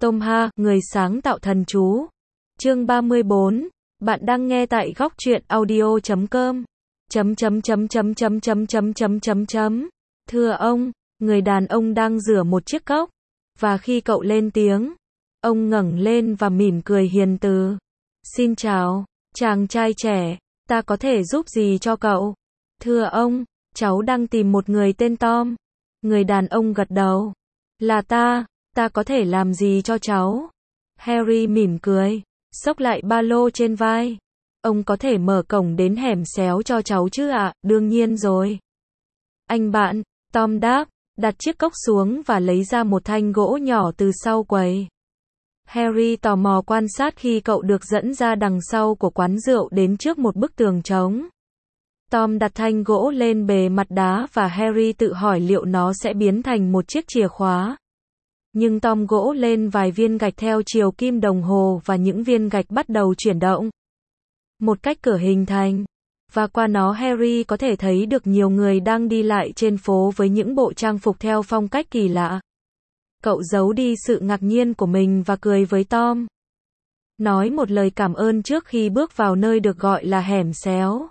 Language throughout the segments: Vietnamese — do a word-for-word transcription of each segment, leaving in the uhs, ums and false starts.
Tom Ha, người sáng tạo thần chú. Chương ba mươi bốn. Bạn đang nghe tại góc truyện audio chấm com. Chấm chấm chấm chấm chấm chấm chấm chấm chấm chấm. Thưa ông, người đàn ông đang rửa một chiếc cốc, và khi cậu lên tiếng, ông ngẩng lên và mỉm cười hiền từ. Xin chào, chàng trai trẻ, ta có thể giúp gì cho cậu? Thưa ông, cháu đang tìm một người tên Tom. Người đàn ông gật đầu. Là ta, ta có thể làm gì cho cháu? Harry mỉm cười, xốc lại ba lô trên vai. Ông có thể mở cổng đến hẻm xéo cho cháu chứ ạ? À? Đương nhiên rồi. Anh bạn, Tom đáp, đặt chiếc cốc xuống và lấy ra một thanh gỗ nhỏ từ sau quầy. Harry tò mò quan sát khi cậu được dẫn ra đằng sau của quán rượu đến trước một bức tường trống. Tom đặt thanh gỗ lên bề mặt đá và Harry tự hỏi liệu nó sẽ biến thành một chiếc chìa khóa. Nhưng Tom gỗ lên vài viên gạch theo chiều kim đồng hồ và những viên gạch bắt đầu chuyển động. Một cách cửa hình thành. Và qua nó Harry có thể thấy được nhiều người đang đi lại trên phố với những bộ trang phục theo phong cách kỳ lạ. Cậu giấu đi sự ngạc nhiên của mình và cười với Tom. Nói một lời cảm ơn trước khi bước vào nơi được gọi là hẻm xéo.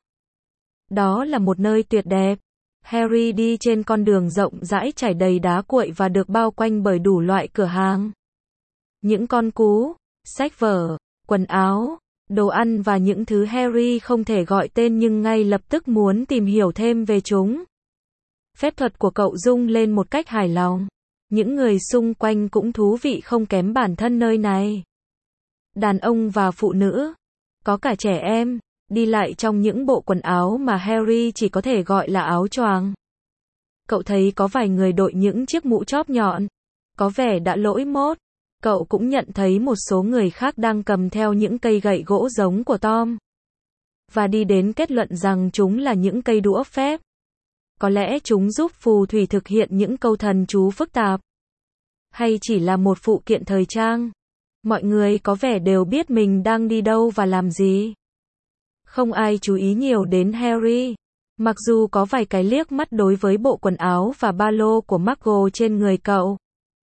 Đó là một nơi tuyệt đẹp. Harry đi trên con đường rộng rãi trải đầy đá cuội và được bao quanh bởi đủ loại cửa hàng. Những con cú, sách vở, quần áo, đồ ăn và những thứ Harry không thể gọi tên nhưng ngay lập tức muốn tìm hiểu thêm về chúng. Phép thuật của cậu rung lên một cách hài lòng. Những người xung quanh cũng thú vị không kém bản thân nơi này. Đàn ông và phụ nữ, có cả trẻ em, đi lại trong những bộ quần áo mà Harry chỉ có thể gọi là áo choàng. Cậu thấy có vài người đội những chiếc mũ chóp nhọn, có vẻ đã lỗi mốt. Cậu cũng nhận thấy một số người khác đang cầm theo những cây gậy gỗ giống của Tom. Và đi đến kết luận rằng chúng là những cây đũa phép. Có lẽ chúng giúp phù thủy thực hiện những câu thần chú phức tạp. Hay chỉ là một phụ kiện thời trang. Mọi người có vẻ đều biết mình đang đi đâu và làm gì. Không ai chú ý nhiều đến Harry. Mặc dù có vài cái liếc mắt đối với bộ quần áo và ba lô của McGonagall trên người cậu.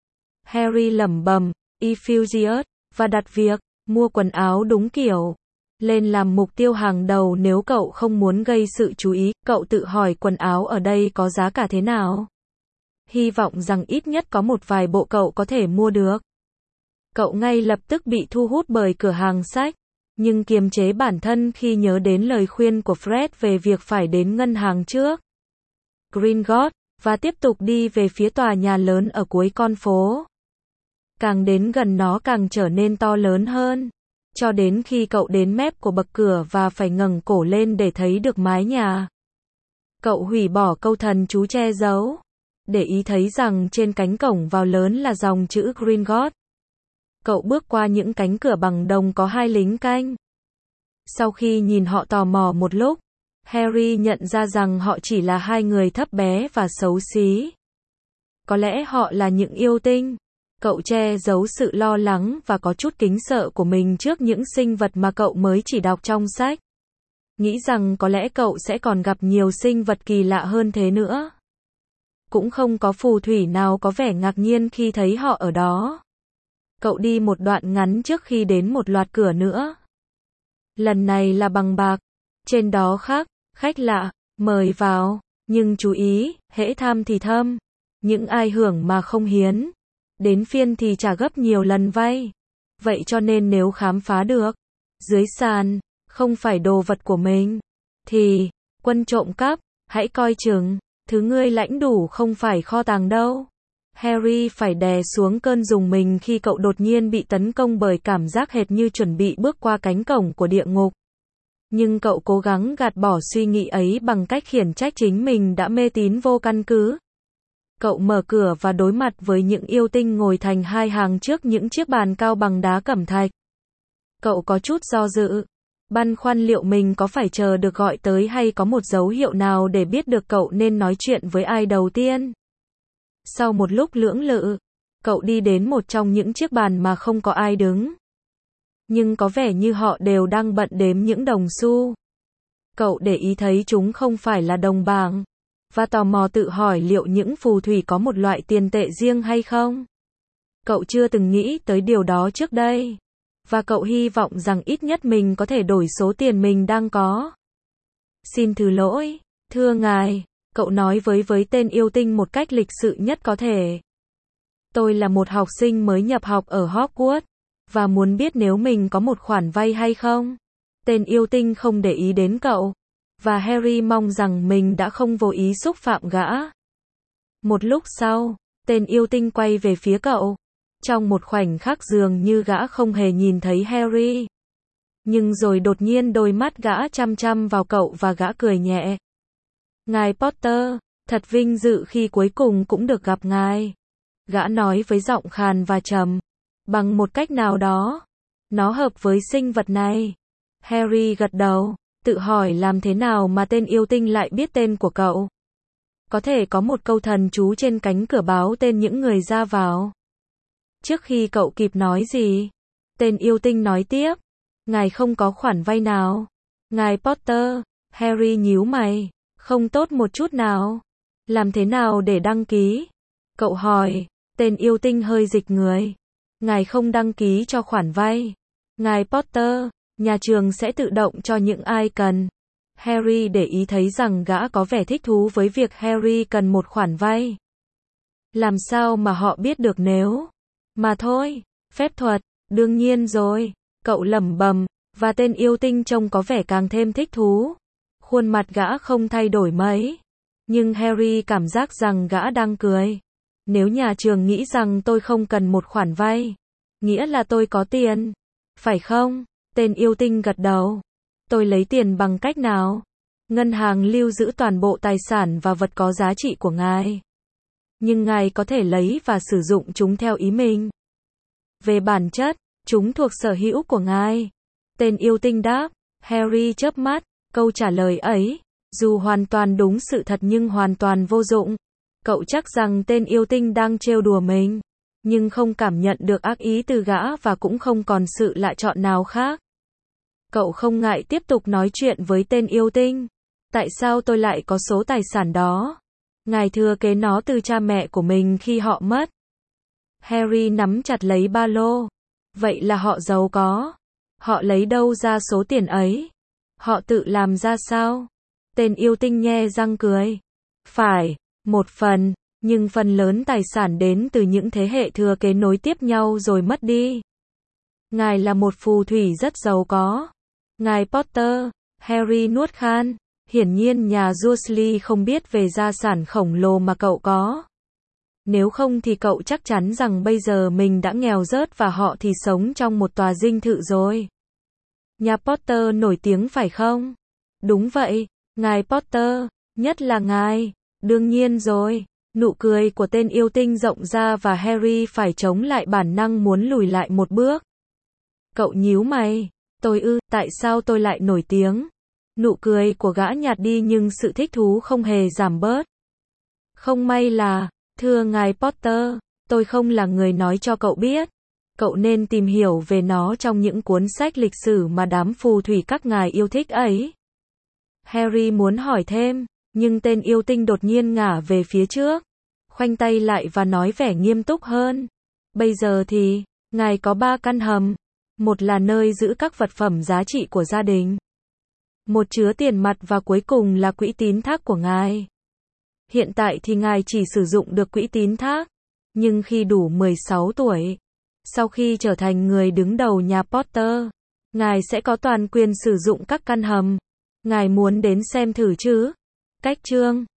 Harry lẩm bẩm, Euphusius, và đặt việc mua quần áo đúng kiểu lên làm mục tiêu hàng đầu nếu cậu không muốn gây sự chú ý. Cậu tự hỏi quần áo ở đây có giá cả thế nào? Hy vọng rằng ít nhất có một vài bộ cậu có thể mua được. Cậu ngay lập tức bị thu hút bởi cửa hàng sách, nhưng kiềm chế bản thân khi nhớ đến lời khuyên của Fred về việc phải đến ngân hàng trước. Gringotts, và tiếp tục đi về phía tòa nhà lớn ở cuối con phố. Càng đến gần nó càng trở nên to lớn hơn, cho đến khi cậu đến mép của bậc cửa và phải ngẩng cổ lên để thấy được mái nhà. Cậu hủy bỏ câu thần chú che giấu, để ý thấy rằng trên cánh cổng vào lớn là dòng chữ Gringotts. Cậu bước qua những cánh cửa bằng đồng có hai lính canh. Sau khi nhìn họ tò mò một lúc, Harry nhận ra rằng họ chỉ là hai người thấp bé và xấu xí. Có lẽ họ là những yêu tinh. Cậu che giấu sự lo lắng và có chút kính sợ của mình trước những sinh vật mà cậu mới chỉ đọc trong sách. Nghĩ rằng có lẽ cậu sẽ còn gặp nhiều sinh vật kỳ lạ hơn thế nữa. Cũng không có phù thủy nào có vẻ ngạc nhiên khi thấy họ ở đó. Cậu đi một đoạn ngắn trước khi đến một loạt cửa nữa. Lần này là bằng bạc. Trên đó khắc, khách lạ, mời vào. Nhưng chú ý, hễ tham thì thâm. Những ai hưởng mà không hiến. Đến phiên thì trả gấp nhiều lần vay. Vậy cho nên nếu khám phá được, dưới sàn, không phải đồ vật của mình, thì, quân trộm cắp, hãy coi chừng, thứ ngươi lãnh đủ không phải kho tàng đâu. Harry phải đè xuống cơn rùng mình khi cậu đột nhiên bị tấn công bởi cảm giác hệt như chuẩn bị bước qua cánh cổng của địa ngục. Nhưng cậu cố gắng gạt bỏ suy nghĩ ấy bằng cách khiển trách chính mình đã mê tín vô căn cứ. Cậu mở cửa và đối mặt với những yêu tinh ngồi thành hai hàng trước những chiếc bàn cao bằng đá cẩm thạch. Cậu có chút do dự, băn khoăn liệu mình có phải chờ được gọi tới hay có một dấu hiệu nào để biết được cậu nên nói chuyện với ai đầu tiên. Sau một lúc lưỡng lự, cậu đi đến một trong những chiếc bàn mà không có ai đứng. Nhưng có vẻ như họ đều đang bận đếm những đồng xu. Cậu để ý thấy chúng không phải là đồng bảng. Và tò mò tự hỏi liệu những phù thủy có một loại tiền tệ riêng hay không. Cậu chưa từng nghĩ tới điều đó trước đây. Và cậu hy vọng rằng ít nhất mình có thể đổi số tiền mình đang có. Xin thứ lỗi, thưa ngài, cậu nói với với tên yêu tinh một cách lịch sự nhất có thể. Tôi là một học sinh mới nhập học ở Hogwarts, và muốn biết nếu mình có một khoản vay hay không. Tên yêu tinh không để ý đến cậu, và Harry mong rằng mình đã không vô ý xúc phạm gã. Một lúc sau, tên yêu tinh quay về phía cậu. Trong một khoảnh khắc dường như gã không hề nhìn thấy Harry. Nhưng rồi đột nhiên đôi mắt gã chăm chăm vào cậu và gã cười nhẹ. Ngài Potter, thật vinh dự khi cuối cùng cũng được gặp ngài. Gã nói với giọng khàn và trầm. Bằng một cách nào đó, nó hợp với sinh vật này. Harry gật đầu, tự hỏi làm thế nào mà tên yêu tinh lại biết tên của cậu. Có thể có một câu thần chú trên cánh cửa báo tên những người ra vào. Trước khi cậu kịp nói gì, tên yêu tinh nói tiếp. Ngài không có khoản vay nào. Ngài Potter, Harry nhíu mày. Không tốt một chút nào. Làm thế nào để đăng ký? Cậu hỏi. Tên yêu tinh hơi dịch người. Ngài không đăng ký cho khoản vay. Ngài Potter, nhà trường sẽ tự động cho những ai cần. Harry để ý thấy rằng gã có vẻ thích thú với việc Harry cần một khoản vay. Làm sao mà họ biết được nếu... Mà thôi, phép thuật, đương nhiên rồi, cậu lẩm bẩm, và tên yêu tinh trông có vẻ càng thêm thích thú. Khuôn mặt gã không thay đổi mấy. Nhưng Harry cảm giác rằng gã đang cười. Nếu nhà trường nghĩ rằng tôi không cần một khoản vay, nghĩa là tôi có tiền, phải không? Tên yêu tinh gật đầu. Tôi lấy tiền bằng cách nào? Ngân hàng lưu giữ toàn bộ tài sản và vật có giá trị của ngài. Nhưng ngài có thể lấy và sử dụng chúng theo ý mình. Về bản chất, chúng thuộc sở hữu của ngài. Tên yêu tinh đáp. Harry chớp mắt, câu trả lời ấy, dù hoàn toàn đúng sự thật nhưng hoàn toàn vô dụng. Cậu chắc rằng tên yêu tinh đang trêu đùa mình, nhưng không cảm nhận được ác ý từ gã và cũng không còn sự lựa chọn nào khác. Cậu không ngại tiếp tục nói chuyện với tên yêu tinh. Tại sao tôi lại có số tài sản đó? Ngài thừa kế nó từ cha mẹ của mình khi họ mất. Harry nắm chặt lấy ba lô. Vậy là họ giàu có. Họ lấy đâu ra số tiền ấy? Họ tự làm ra sao? Tên yêu tinh nhe răng cười. Phải, một phần, nhưng phần lớn tài sản đến từ những thế hệ thừa kế nối tiếp nhau rồi mất đi. Ngài là một phù thủy rất giàu có. Ngài Potter, Harry nuốt khan. Hiển nhiên nhà Dursley không biết về gia sản khổng lồ mà cậu có. Nếu không thì cậu chắc chắn rằng bây giờ mình đã nghèo rớt và họ thì sống trong một tòa dinh thự rồi. Nhà Potter nổi tiếng phải không? Đúng vậy, ngài Potter, nhất là ngài. Đương nhiên rồi. Nụ cười của tên yêu tinh rộng ra và Harry phải chống lại bản năng muốn lùi lại một bước. Cậu nhíu mày. Tôi ư, tại sao tôi lại nổi tiếng? Nụ cười của gã nhạt đi nhưng sự thích thú không hề giảm bớt. Không may là, thưa ngài Potter, tôi không là người nói cho cậu biết. Cậu nên tìm hiểu về nó trong những cuốn sách lịch sử mà đám phù thủy các ngài yêu thích ấy. Harry muốn hỏi thêm, nhưng tên yêu tinh đột nhiên ngả về phía trước, khoanh tay lại và nói vẻ nghiêm túc hơn. Bây giờ thì, ngài có ba căn hầm. Một là nơi giữ các vật phẩm giá trị của gia đình. Một chứa tiền mặt và cuối cùng là quỹ tín thác của ngài. Hiện tại thì ngài chỉ sử dụng được quỹ tín thác. Nhưng khi đủ mười sáu tuổi, sau khi trở thành người đứng đầu nhà Potter, ngài sẽ có toàn quyền sử dụng các căn hầm. Ngài muốn đến xem thử chứ? Cách chương